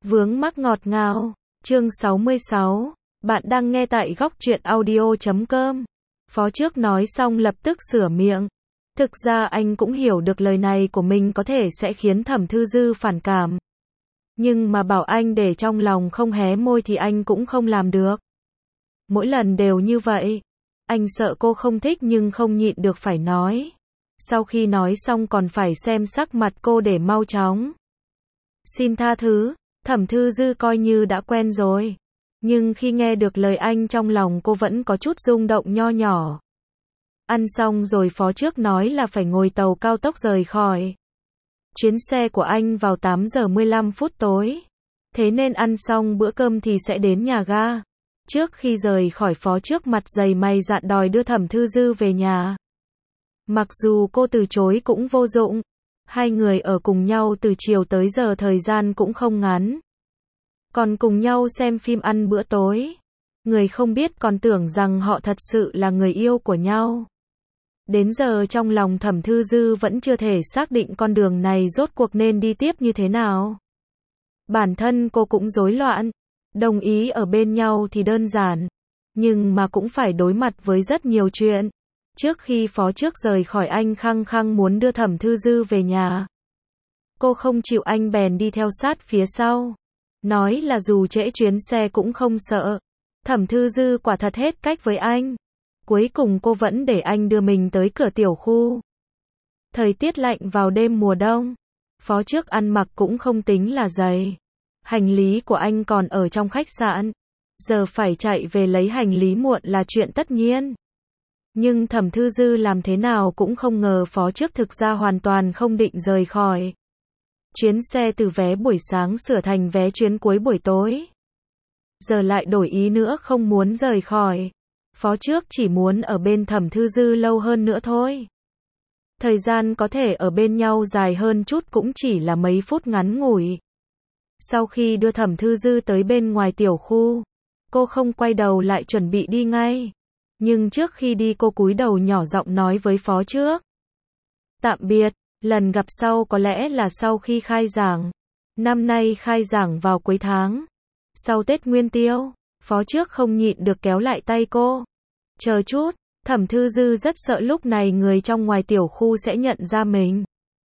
Vướng mắc ngọt ngào. Chương 66. Bạn đang nghe tại góc truyện audio.com. Phó trước nói xong lập tức sửa miệng. Thực ra anh cũng hiểu được lời này của mình có thể sẽ khiến Thẩm Thư Dư phản cảm. Nhưng mà bảo anh để trong lòng không hé môi thì anh cũng không làm được. Mỗi lần đều như vậy. Anh sợ cô không thích nhưng không nhịn được phải nói. Sau khi nói xong còn phải xem sắc mặt cô để mau chóng. Xin tha thứ, Thẩm Thư Dư coi như đã quen rồi. Nhưng khi nghe được lời anh trong lòng cô vẫn có chút rung động nho nhỏ. Ăn xong rồi phó trước nói là phải ngồi tàu cao tốc rời khỏi. Chuyến xe của anh vào 8 giờ 15 phút tối. Thế nên ăn xong bữa cơm thì sẽ đến nhà ga. Trước khi rời khỏi phó trước mặt dày mày dạn đòi đưa Thẩm Thư Dư về nhà. Mặc dù cô từ chối cũng vô dụng. Hai người ở cùng nhau từ chiều tới giờ thời gian cũng không ngắn. Còn cùng nhau xem phim ăn bữa tối. Người không biết còn tưởng rằng họ thật sự là người yêu của nhau. Đến giờ trong lòng Thẩm Thư Dư vẫn chưa thể xác định con đường này rốt cuộc nên đi tiếp như thế nào. Bản thân cô cũng rối loạn. Đồng ý ở bên nhau thì đơn giản. Nhưng mà cũng phải đối mặt với rất nhiều chuyện. Trước khi phó trước rời khỏi anh khăng khăng muốn đưa Thẩm Thư Dư về nhà. Cô không chịu anh bèn đi theo sát phía sau. Nói là dù trễ chuyến xe cũng không sợ. Thẩm Thư Dư quả thật hết cách với anh. Cuối cùng cô vẫn để anh đưa mình tới cửa tiểu khu. Thời tiết lạnh vào đêm mùa đông. Phó trước ăn mặc cũng không tính là dày. Hành lý của anh còn ở trong khách sạn. Giờ phải chạy về lấy hành lý muộn là chuyện tất nhiên. Nhưng Thẩm Thư Dư làm thế nào cũng không ngờ phó trước thực ra hoàn toàn không định rời khỏi. Chuyến xe từ vé buổi sáng sửa thành vé chuyến cuối buổi tối. Giờ lại đổi ý nữa không muốn rời khỏi. Phó trước chỉ muốn ở bên Thẩm Thư Dư lâu hơn nữa thôi. Thời gian có thể ở bên nhau dài hơn chút cũng chỉ là mấy phút ngắn ngủi. Sau khi đưa Thẩm Thư Dư tới bên ngoài tiểu khu, cô không quay đầu lại chuẩn bị đi ngay. Nhưng trước khi đi cô cúi đầu nhỏ giọng nói với phó trước. Tạm biệt, lần gặp sau có lẽ là sau khi khai giảng. Năm nay khai giảng vào cuối tháng. Sau Tết Nguyên Tiêu, phó trước không nhịn được kéo lại tay cô. Chờ chút, Thẩm Thư Dư rất sợ lúc này người trong ngoài tiểu khu sẽ nhận ra mình.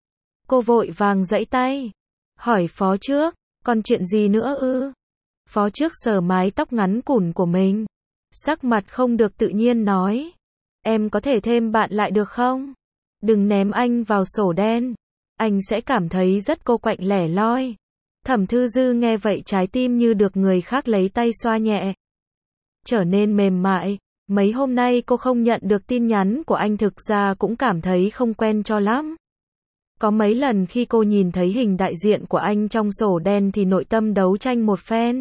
Cô vội vàng giãy tay. Hỏi phó trước, còn chuyện gì nữa ư? Phó trước sờ mái tóc ngắn cùn của mình. Sắc mặt không được tự nhiên nói. Em có thể thêm bạn lại được không? Đừng ném anh vào sổ đen. Anh sẽ cảm thấy rất cô quạnh lẻ loi. Thẩm Thư Dư nghe vậy trái tim như được người khác lấy tay xoa nhẹ. Trở nên mềm mại. Mấy hôm nay cô không nhận được tin nhắn của anh thực ra cũng cảm thấy không quen cho lắm. Có mấy lần khi cô nhìn thấy hình đại diện của anh trong sổ đen thì nội tâm đấu tranh một phen.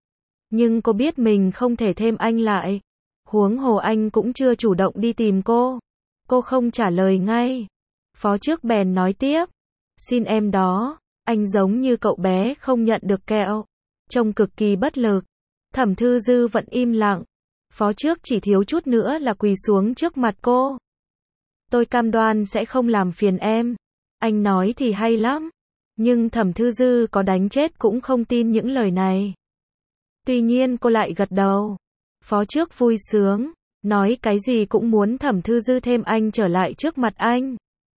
Nhưng cô biết mình không thể thêm anh lại. Huống hồ anh cũng chưa chủ động đi tìm cô. Cô không trả lời ngay. Phó trước bèn nói tiếp. Xin em đó. Anh giống như cậu bé không nhận được kẹo. Trông cực kỳ bất lực. Thẩm Thư Dư vẫn im lặng. Phó trước chỉ thiếu chút nữa là quỳ xuống trước mặt cô. Tôi cam đoan sẽ không làm phiền em. Anh nói thì hay lắm. Nhưng Thẩm Thư Dư có đánh chết cũng không tin những lời này. Tuy nhiên cô lại gật đầu. Phó trước vui sướng. Nói cái gì cũng muốn Thẩm Thư Dư thêm anh trở lại trước mặt anh.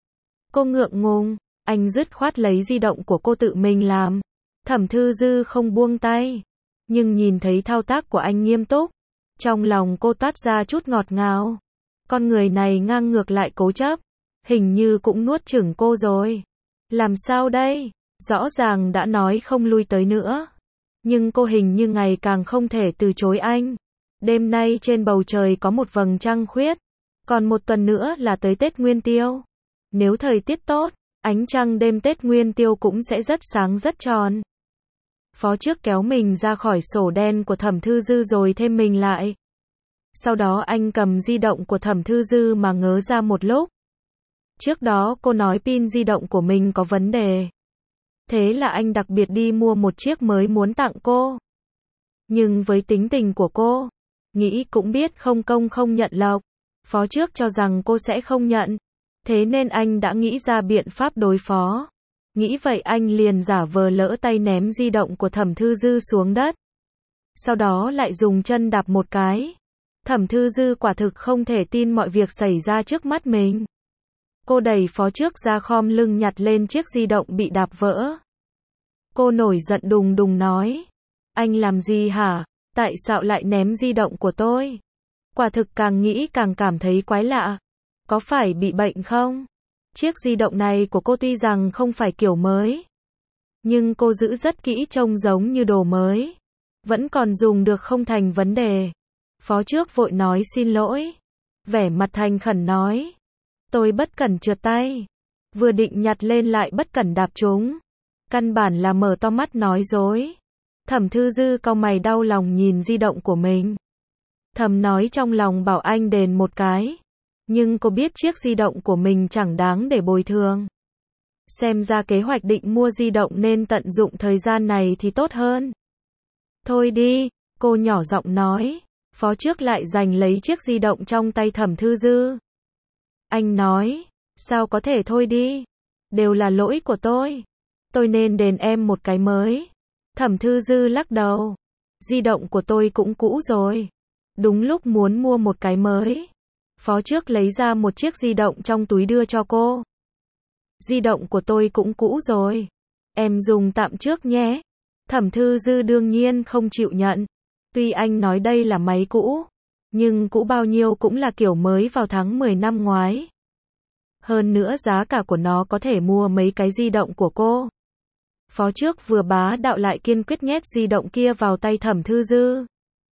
Cô ngượng ngùng. Anh dứt khoát lấy di động của cô tự mình làm. Thẩm Thư Dư không buông tay. Nhưng nhìn thấy thao tác của anh nghiêm túc. Trong lòng cô toát ra chút ngọt ngào. Con người này ngang ngược lại cố chấp. Hình như cũng nuốt chửng cô rồi. Làm sao đây? Rõ ràng đã nói không lui tới nữa. Nhưng cô hình như ngày càng không thể từ chối anh. Đêm nay trên bầu trời có một vầng trăng khuyết. Còn một tuần nữa là tới Tết Nguyên Tiêu. Nếu thời tiết tốt, ánh trăng đêm Tết Nguyên Tiêu cũng sẽ rất sáng rất tròn. Phó trước kéo mình ra khỏi sổ đen của Thẩm Thư Dư rồi thêm mình lại. Sau đó anh cầm di động của Thẩm Thư Dư mà ngớ ra một lúc. Trước đó cô nói pin di động của mình có vấn đề. Thế là anh đặc biệt đi mua một chiếc mới muốn tặng cô. Nhưng với tính tình của cô, nghĩ cũng biết không công không nhận lộc. Phó trước cho rằng cô sẽ không nhận. Thế nên anh đã nghĩ ra biện pháp đối phó. Nghĩ vậy anh liền giả vờ lỡ tay ném di động của Thẩm Thư Dư xuống đất. Sau đó lại dùng chân đạp một cái. Thẩm Thư Dư quả thực không thể tin mọi việc xảy ra trước mắt mình. Cô đẩy Phó Trước ra khom lưng nhặt lên chiếc di động bị đạp vỡ. Cô nổi giận đùng đùng nói. Anh làm gì hả? Tại sao lại ném di động của tôi? Quả thực càng nghĩ càng cảm thấy quái lạ. Có phải bị bệnh không? Chiếc di động này của cô tuy rằng không phải kiểu mới, nhưng cô giữ rất kỹ, trông giống như đồ mới. Vẫn còn dùng được không thành vấn đề. Phó Trước vội nói xin lỗi. Vẻ mặt thành khẩn nói. Tôi bất cẩn trượt tay. Vừa định nhặt lên lại bất cẩn đạp trúng. Căn bản là mở to mắt nói dối. Thẩm Thư Dư cau mày đau lòng nhìn di động của mình. Thầm nói trong lòng bảo anh đền một cái. Nhưng cô biết chiếc di động của mình chẳng đáng để bồi thường. Xem ra kế hoạch định mua di động nên tận dụng thời gian này thì tốt hơn. Thôi đi, cô nhỏ giọng nói. Phó Trước lại giành lấy chiếc di động trong tay Thẩm Thư Dư. Anh nói, sao có thể thôi đi? Đều là lỗi của tôi. Tôi nên đền em một cái mới. Thẩm Thư Dư lắc đầu. Di động của tôi cũng cũ rồi. Đúng lúc muốn mua một cái mới. Phó Trước lấy ra một chiếc di động trong túi đưa cho cô. Di động của tôi cũng cũ rồi. Em dùng tạm trước nhé. Thẩm Thư Dư đương nhiên không chịu nhận. Tuy anh nói đây là máy cũ, nhưng cũ bao nhiêu cũng là kiểu mới vào tháng 10 năm ngoái. Hơn nữa giá cả của nó có thể mua mấy cái di động của cô. Phó Trước vừa bá đạo lại kiên quyết nhét di động kia vào tay Thẩm Thư Dư.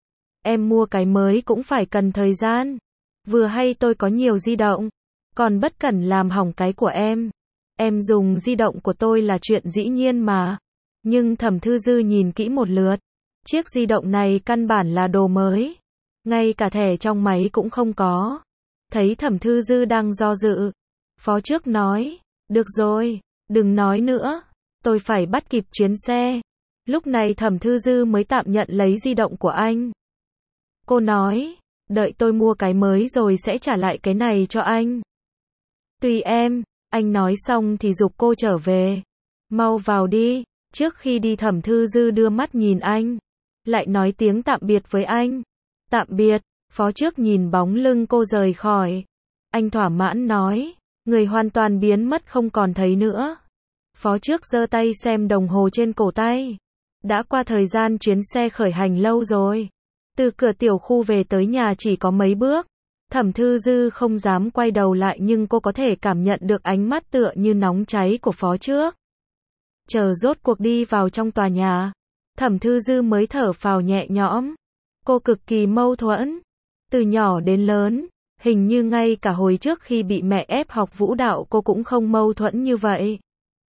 Em mua cái mới cũng phải cần thời gian. Vừa hay tôi có nhiều di động, còn bất cẩn làm hỏng cái của em. Em dùng di động của tôi là chuyện dĩ nhiên mà. Nhưng Thẩm Thư Dư nhìn kỹ một lượt. Chiếc di động này căn bản là đồ mới. Ngay cả thẻ trong máy cũng không có. Thấy Thẩm Thư Dư đang do dự. Phó Trước nói. Được rồi, đừng nói nữa. Tôi phải bắt kịp chuyến xe. Lúc này Thẩm Thư Dư mới tạm nhận lấy di động của anh. Cô nói. Đợi tôi mua cái mới rồi sẽ trả lại cái này cho anh. Tùy em. Anh nói xong thì giục cô trở về. Mau vào đi. Trước khi đi Thẩm Thư Dư đưa mắt nhìn anh. Lại nói tiếng tạm biệt với anh. Tạm biệt. Phó Trước nhìn bóng lưng cô rời khỏi. Anh thỏa mãn nói. Người hoàn toàn biến mất không còn thấy nữa. Phó Trước giơ tay xem đồng hồ trên cổ tay. Đã qua thời gian chuyến xe khởi hành lâu rồi. Từ cửa tiểu khu về tới nhà chỉ có mấy bước. Thẩm Thư Dư không dám quay đầu lại nhưng cô có thể cảm nhận được ánh mắt tựa như nóng cháy của Phó Trước. Chờ rốt cuộc đi vào trong tòa nhà. Thẩm Thư Dư mới thở phào nhẹ nhõm. Cô cực kỳ mâu thuẫn. Từ nhỏ đến lớn, hình như ngay cả hồi trước khi bị mẹ ép học vũ đạo cô cũng không mâu thuẫn như vậy.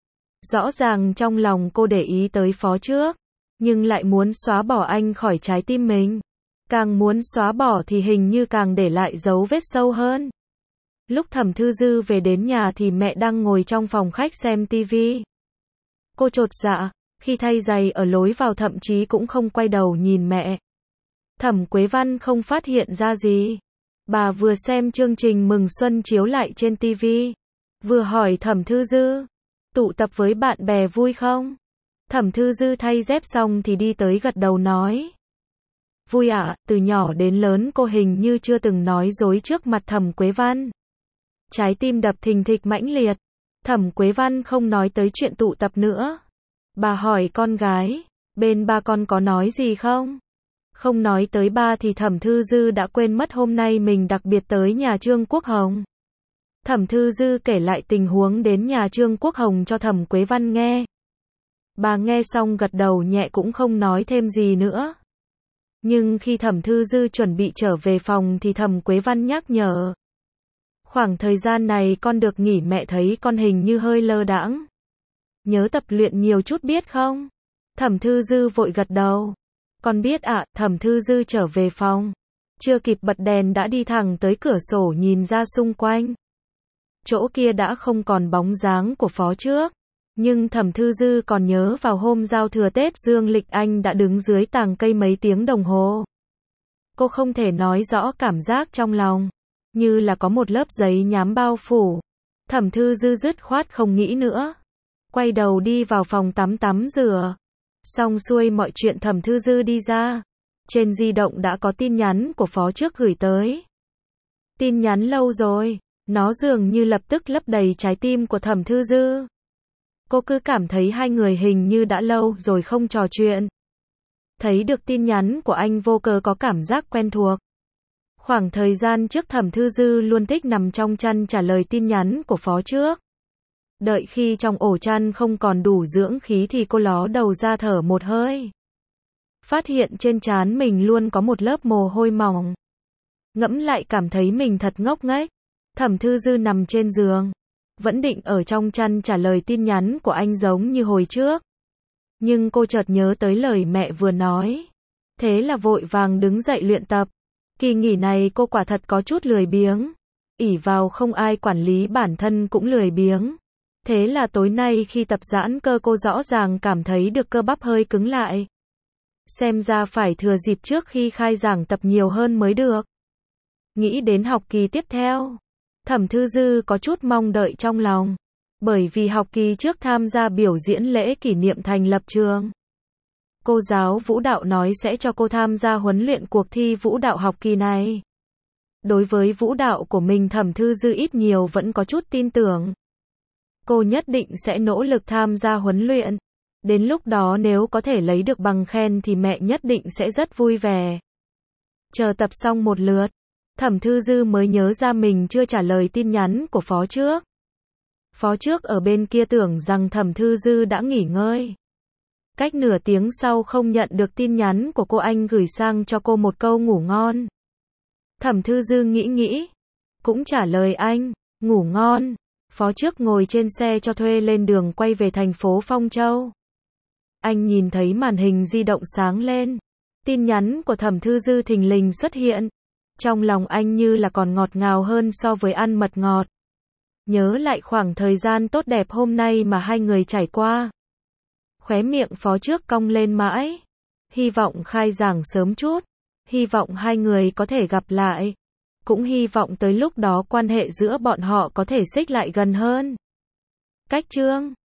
Rõ ràng trong lòng cô để ý tới Phó Trước, nhưng lại muốn xóa bỏ anh khỏi trái tim mình. Càng muốn xóa bỏ thì hình như càng để lại dấu vết sâu hơn. Lúc Thẩm Thư Dư về đến nhà thì mẹ đang ngồi trong phòng khách xem tivi. Cô chột dạ, khi thay giày ở lối vào thậm chí cũng không quay đầu nhìn mẹ. Thẩm Quế Văn không phát hiện ra gì. Bà vừa xem chương trình mừng xuân chiếu lại trên tivi, vừa hỏi Thẩm Thư Dư, tụ tập với bạn bè vui không? Thẩm Thư Dư thay dép xong thì đi tới gật đầu nói. Vui ạ, từ nhỏ đến lớn cô hình như chưa từng nói dối trước mặt Thẩm Quế Văn. Trái tim đập thình thịch mãnh liệt. Thẩm Quế Văn không nói tới chuyện tụ tập nữa. Bà hỏi con gái, bên ba con có nói gì không? Không nói tới ba thì Thẩm Thư Dư đã quên mất hôm nay mình đặc biệt tới nhà Trương Quốc Hồng. Thẩm Thư Dư kể lại tình huống đến nhà Trương Quốc Hồng cho Thẩm Quế Văn nghe. Bà nghe xong gật đầu nhẹ cũng không nói thêm gì nữa. Nhưng khi Thẩm Thư Dư chuẩn bị trở về phòng thì Thẩm Quế Văn nhắc nhở. Khoảng thời gian này con được nghỉ, mẹ thấy con hình như hơi lơ đãng. Nhớ tập luyện nhiều chút biết không? Thẩm Thư Dư vội gật đầu. Con biết ạ. Thẩm Thư Dư trở về phòng. Chưa kịp bật đèn đã đi thẳng tới cửa sổ nhìn ra xung quanh. Chỗ kia đã không còn bóng dáng của Phó Trước. Nhưng Thẩm Thư Dư còn nhớ vào hôm giao thừa Tết dương lịch anh đã đứng dưới tàng cây mấy tiếng đồng hồ. Cô không thể nói rõ cảm giác trong lòng. Như là có một lớp giấy nhám bao phủ. Thẩm Thư Dư dứt khoát không nghĩ nữa. quay đầu đi vào phòng tắm tắm rửa. Xong xuôi mọi chuyện Thẩm Thư Dư đi ra. Trên di động đã có tin nhắn của phó trước gửi tới. Tin nhắn lâu rồi, nó dường như lập tức lấp đầy trái tim của Thẩm Thư Dư. Cô cứ cảm thấy hai người hình như đã lâu rồi không trò chuyện. Thấy được tin nhắn của anh vô cớ có cảm giác quen thuộc. Khoảng thời gian trước Thẩm Thư Dư luôn thích nằm trong chăn trả lời tin nhắn của phó trước. Đợi khi trong ổ chăn không còn đủ dưỡng khí thì cô ló đầu ra thở một hơi. Phát hiện trên trán mình luôn có một lớp mồ hôi mỏng. Ngẫm lại cảm thấy mình thật ngốc nghếch. Thẩm Thư Dư nằm trên giường, vẫn định ở trong chăn trả lời tin nhắn của anh giống như hồi trước. Nhưng cô chợt nhớ tới lời mẹ vừa nói. Thế là vội vàng đứng dậy luyện tập. Kỳ nghỉ này cô quả thật có chút lười biếng. Ỷ vào không ai quản lý bản thân cũng lười biếng. Thế là tối nay khi tập giãn cơ cô rõ ràng cảm thấy được cơ bắp hơi cứng lại. Xem ra phải thừa dịp trước khi khai giảng tập nhiều hơn mới được. Nghĩ đến học kỳ tiếp theo, Thẩm Thư Dư có chút mong đợi trong lòng. Bởi vì học kỳ trước tham gia biểu diễn lễ kỷ niệm thành lập trường. Cô giáo vũ đạo nói sẽ cho cô tham gia huấn luyện cuộc thi vũ đạo học kỳ này. Đối với vũ đạo của mình Thẩm Thư Dư ít nhiều vẫn có chút tin tưởng. Cô nhất định sẽ nỗ lực tham gia huấn luyện. Đến lúc đó nếu có thể lấy được bằng khen thì mẹ nhất định sẽ rất vui vẻ. Chờ tập xong một lượt, Thẩm Thư Dư mới nhớ ra mình chưa trả lời tin nhắn của phó trước. Phó trước ở bên kia tưởng rằng Thẩm Thư Dư đã nghỉ ngơi. Cách nửa tiếng sau không nhận được tin nhắn của cô, anh gửi sang cho cô một câu ngủ ngon. Thẩm Thư Dư nghĩ, cũng trả lời anh, ngủ ngon. Phó trước ngồi trên xe cho thuê lên đường quay về thành phố Phong Châu. Anh nhìn thấy màn hình di động sáng lên. Tin nhắn của Thẩm Thư Dư thình lình xuất hiện. Trong lòng anh như là còn ngọt ngào hơn so với ăn mật ngọt. Nhớ lại khoảng thời gian tốt đẹp hôm nay mà hai người trải qua. Khóe miệng phó trước cong lên mãi. Hy vọng khai giảng sớm chút. Hy vọng hai người có thể gặp lại. Cũng hy vọng tới lúc đó quan hệ giữa bọn họ có thể xích lại gần hơn. Cách chương